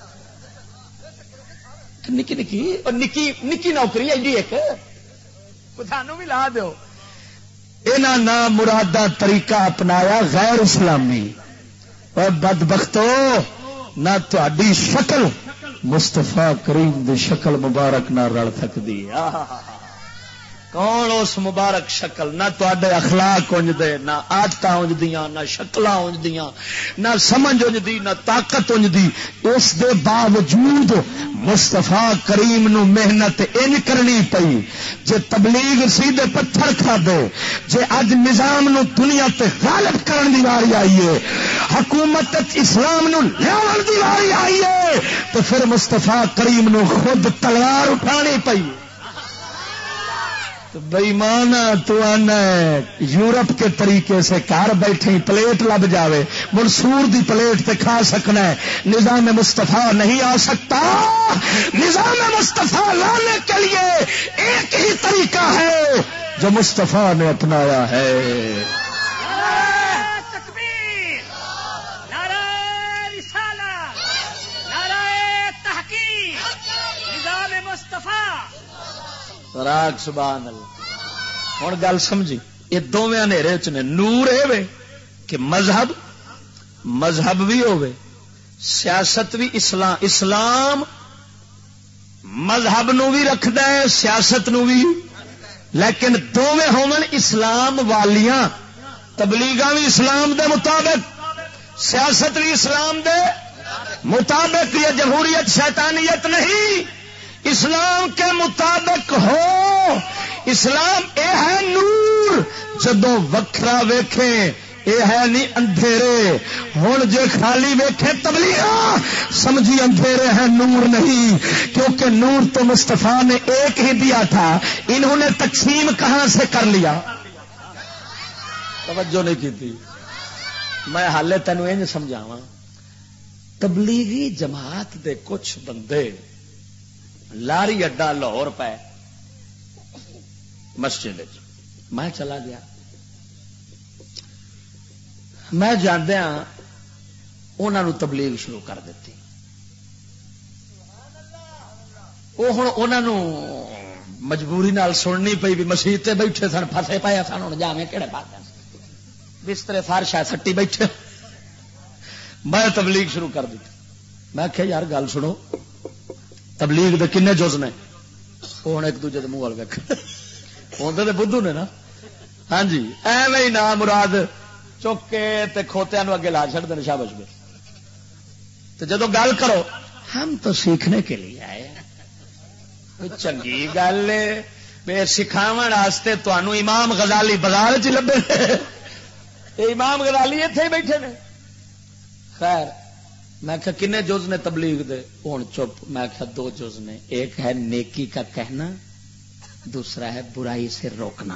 نکی نکی اور نکی نکی نوکری ایڈی ایک سانو بھی لا دو. انہاں نہ مرادہ طریقہ اپنایا غیر اسلامی. اور بدبختو نہ تہاڈی شکل مصطفیٰ کریم دی شکل مبارک نہ رل سکتی. کون اس مبارک شکل نہ تواڈے اخلاق انج دے نہ عادتاں انج دیاں نہ شکلاں انج دیاں نہ سمجھ انج دی نہ طاقت انج دی. اس دے باوجود مصطفیٰ کریم نو محنت انج کرنی پئی. جے تبلیغ سیدھے پتھر کھا دے جے اج نظام نو دنیا تے غالب کرن دی واری آئی ہے حکومت اسلام نو لیاون دی واری آئی ہے تو پھر مصطفیٰ کریم نو خود تلوار اٹھانی پئی. بےمان تو آنا یورپ کے طریقے سے گھر بیٹھے پلیٹ لب جاوے منصور دی پلیٹ تے کھا سکنا ہے. نظام مصطفیٰ نہیں آ سکتا. نظام مصطفیٰ لانے کے لیے ایک ہی طریقہ ہے جو مصطفیٰ نے اپنایا ہے. تکبیر، نعرہ رسالت، نعرہ تحقیق، نظام مصطفیٰ. راگ سبحان اللہ. ہوں گل سمجھی، یہ دونوں اندھیرے چ نے. نور اے کہ مذہب بھی ہوے، سیاست بھی اسلام مذہب نو بھی رکھدا ہے سیاست نو بھی، لیکن دونوں ہون اسلام والیاں. تبلیغاں بھی اسلام دے مطابق، سیاست بھی اسلام دے مطابق. یہ جمہوریت شیطانیت نہیں، اسلام کے مطابق ہو. اسلام اے ہے نور، جدو وکھرا ویکھے اے ہے نہیں اندھیرے. ہن جے خالی ویکھے تبلیغ سمجھی اندھیرے ہیں، نور نہیں. کیونکہ نور تو مصطفیٰ نے ایک ہی دیا تھا، انہوں نے تقسیم کہاں سے کر لیا؟ توجہ نہیں کی تھی. میں حالے تینوں یہ سمجھاواں. تبلیغی جماعت دے کچھ بندے لاری اڈا لاہور پہ مسجد میں چلا گیا. میں جاندیا انہوں نے تبلیغ شروع کر دیتی. وہ ہوں انہوں مجبوری نال سننی پئی بھی مسیح تے بیٹھے سن، پھسے پایا سن. ہوں جاویں کہڑے پاس بسترے فرش ہے سٹی بیٹھے. میں تبلیغ شروع کر دیتی. میں کہ یار گل سنو، تبلیغ دے کنے جز نے؟ وہ ہوں ایک دوجے کے منہ وال ویک ہوندے تے بدھو نے نا. ہاں جی ایویں ہی نام مراد چک کے تے کھوتیاں نو اگے لا چھڑ دے شابش میں. تو جدو گل کرو ہم تو سیکھنے کے لیے آئے ہیں. چنگی گل ہے سکھاون واسطے تانوں امام غزالی بازار چ لبے. امام غزالی اتنے ہی بیٹھے نے. خیر میں کہا کنے جز نے تبلیغ دے؟ ہوں چپ. میں کہا 2 جز نے، ایک ہے نیکی کا کہنا، دوسرا ہے برائی سے روکنا.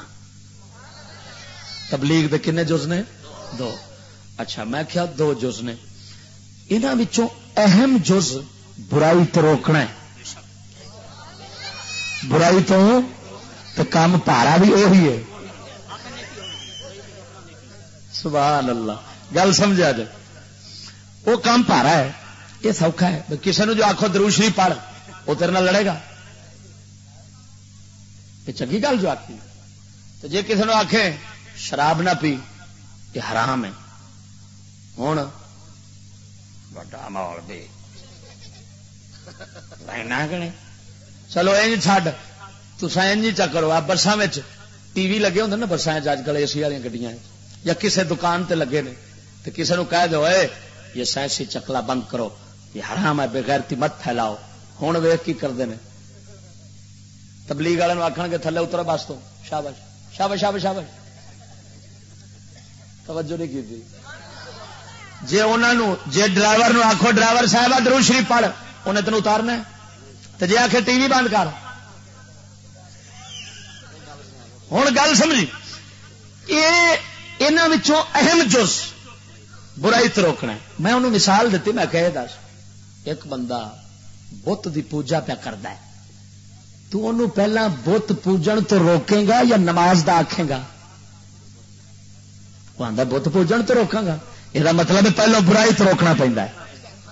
تبلیغ دے کنے جز نے؟ 2. اچھا میں کہا 2 جز نے. انہاں وچوں اہم جز برائی تو روکنا ہے. برائی تو کام پارا بھی وہی ہے. سبحان اللہ. گل سمجھا جائے، وہ کام پارا ہے. یہ سوکھا ہے. کسی نے جو آخو درود شریف پڑھ، وہ تیرے نال لڑے گا. یہ چنگی گل جو آخی. تو جی کسی نے آخے شراب نہ پی، یہ حرام ہے. ہوں بڑا ماحول بھی گنے چلو اینج چھڈ. تسا اینج چا کرو. آپ بساں ٹی وی لگے ہوندے نا بساں اج کل اے سی والی گڈیاں یا کسی دکان تے لگے نے، تو کسی نو کہہ دو اے یہ سائنسی چکلا بند کرو، یہ حرام ہے، بغیرتی مت پھیلاؤ. ہوں ویخ کی کرتے ہیں. تبلیغ والے آخر گے تھلے اترو بس تو. شاباش شاباش شاباش شاباش. توجہ نہیں کی. جی انہوں جی ڈرائیور آخو ڈرائیور صاحب درود شریف پڑھ، انہیں تین اتارنا. تو جی آخر ٹی وی بند کر. ہوں گل سمجھی. یہ اہم جز برائی تو روکنا ہے. میں انہوں مثال دیتی. میں کہے دس ایک بندہ بت دی پوجا پہ کرتا ہے، تو انہوں پہلا بت پوجن تو روکے گا یا نماز دا آکھے گا؟ وہ آندا بت پوجن تو روکاں گا. یہ مطلب پہلو برائی تو روکنا پہنتا ہے.